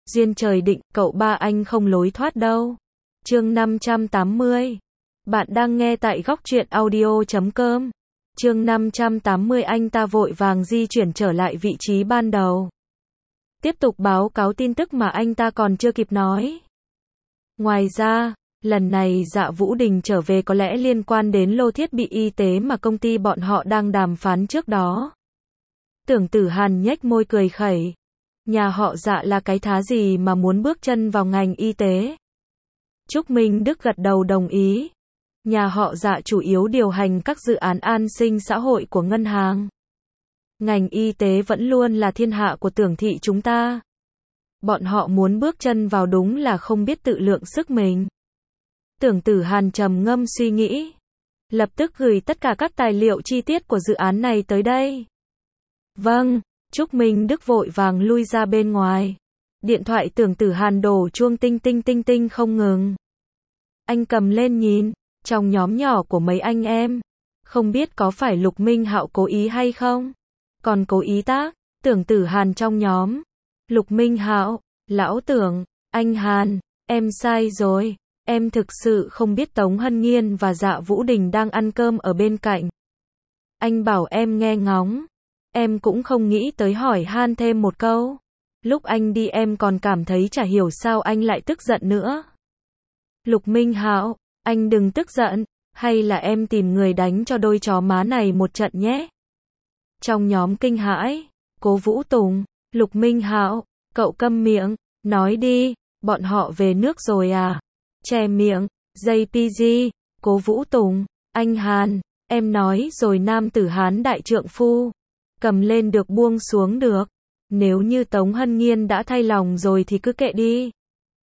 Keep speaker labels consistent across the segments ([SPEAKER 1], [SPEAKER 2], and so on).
[SPEAKER 1] Duyên trời định, cậu ba anh không lối thoát đâu. Chương 580. Bạn đang nghe tại góc truyện audio.com. Chương 580 anh ta vội vàng di chuyển trở lại vị trí ban đầu. Tiếp tục báo cáo tin tức mà anh ta còn chưa kịp nói. Ngoài ra, lần này Dạ Vũ Đình trở về có lẽ liên quan đến lô thiết bị y tế mà công ty bọn họ đang đàm phán trước đó. Tưởng Tử Hàn nhếch môi cười khẩy. Nhà họ Dạ là cái thá gì mà muốn bước chân vào ngành y tế? Trúc Minh Đức gật đầu đồng ý. Nhà họ Dạ chủ yếu điều hành các dự án an sinh xã hội của ngân hàng. Ngành y tế vẫn luôn là thiên hạ của Tưởng thị chúng ta. Bọn họ muốn bước chân vào đúng là không biết tự lượng sức mình. Tưởng Tử Hàn trầm ngâm suy nghĩ. Lập tức gửi tất cả các tài liệu chi tiết của dự án này tới đây. Vâng, Trúc Minh Đức vội vàng lui ra bên ngoài. Điện thoại Tưởng Tử Hàn đổ chuông tinh tinh tinh tinh không ngừng. Anh cầm lên nhìn, trong nhóm nhỏ của mấy anh em. Không biết có phải Lục Minh Hạo cố ý hay không? Còn cố ý tác, Tưởng Tử Hàn trong nhóm. Lục Minh Hạo, lão Tưởng, anh Hàn, em sai rồi. Em thực sự không biết Tống Hân Nghiên và Dạ Vũ Đình đang ăn cơm ở bên cạnh. Anh bảo em nghe ngóng. Em cũng không nghĩ tới hỏi han thêm một câu. Lúc anh đi em còn cảm thấy chả hiểu sao anh lại tức giận nữa. Lục Minh Hạo, anh đừng tức giận, hay là em tìm người đánh cho đôi chó má này một trận nhé. Trong nhóm kinh hãi, Cố Vũ Tùng, Lục Minh Hạo, cậu câm miệng, nói đi, bọn họ về nước rồi à? Che miệng, JPG, Cố Vũ Tùng, anh Hàn, em nói rồi nam tử Hán đại trượng phu. Cầm lên được buông xuống được. Nếu như Tống Hân Nghiên đã thay lòng rồi thì cứ kệ đi.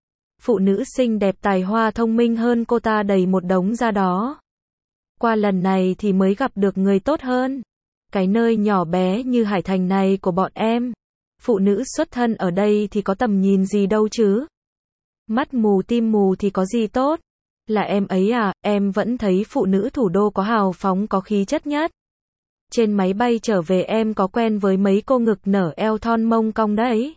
[SPEAKER 1] Phụ nữ xinh đẹp tài hoa thông minh hơn cô ta đầy một đống ra đó. Qua lần này thì mới gặp được người tốt hơn. Cái nơi nhỏ bé như Hải Thành này của bọn em. Phụ nữ xuất thân ở đây thì có tầm nhìn gì đâu chứ. Mắt mù tim mù thì có gì tốt. Là em ấy à, em vẫn thấy phụ nữ thủ đô có hào phóng có khí chất nhất. Trên máy bay trở về em có quen với mấy cô ngực nở eo thon mông cong đấy.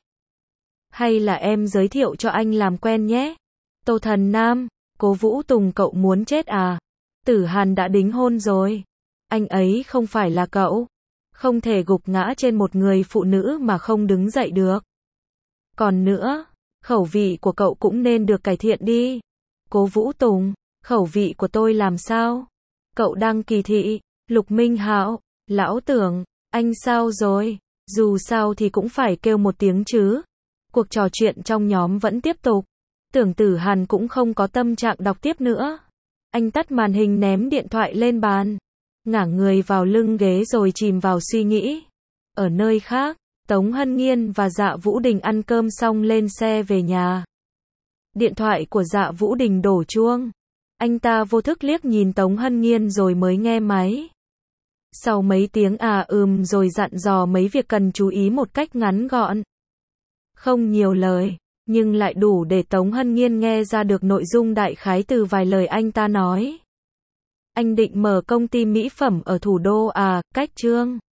[SPEAKER 1] Hay là em giới thiệu cho anh làm quen nhé. Tô Thần Nam, Cố Vũ Tùng cậu muốn chết à? Tử Hàn đã đính hôn rồi. Anh ấy không phải là cậu. Không thể gục ngã trên một người phụ nữ mà không đứng dậy được. Còn nữa, khẩu vị của cậu cũng nên được cải thiện đi. Cố Vũ Tùng, khẩu vị của tôi làm sao? Cậu đang kỳ thị. Lục Minh Hạo, lão Tưởng, anh sao rồi? Dù sao thì cũng phải kêu một tiếng chứ. Cuộc trò chuyện trong nhóm vẫn tiếp tục. Tưởng Tử Hàn cũng không có tâm trạng đọc tiếp nữa. Anh tắt màn hình ném điện thoại lên bàn. Ngả người vào lưng ghế rồi chìm vào suy nghĩ. Ở nơi khác, Tống Hân Nghiên và Dạ Vũ Đình ăn cơm xong lên xe về nhà. Điện thoại của Dạ Vũ Đình đổ chuông. Anh ta vô thức liếc nhìn Tống Hân Nghiên rồi mới nghe máy. Sau mấy tiếng rồi dặn dò mấy việc cần chú ý một cách ngắn gọn. Không nhiều lời, nhưng lại đủ để Tống Hân Nghiên nghe ra được nội dung đại khái từ vài lời anh ta nói. Anh định mở công ty mỹ phẩm ở thủ đô à, cách Trương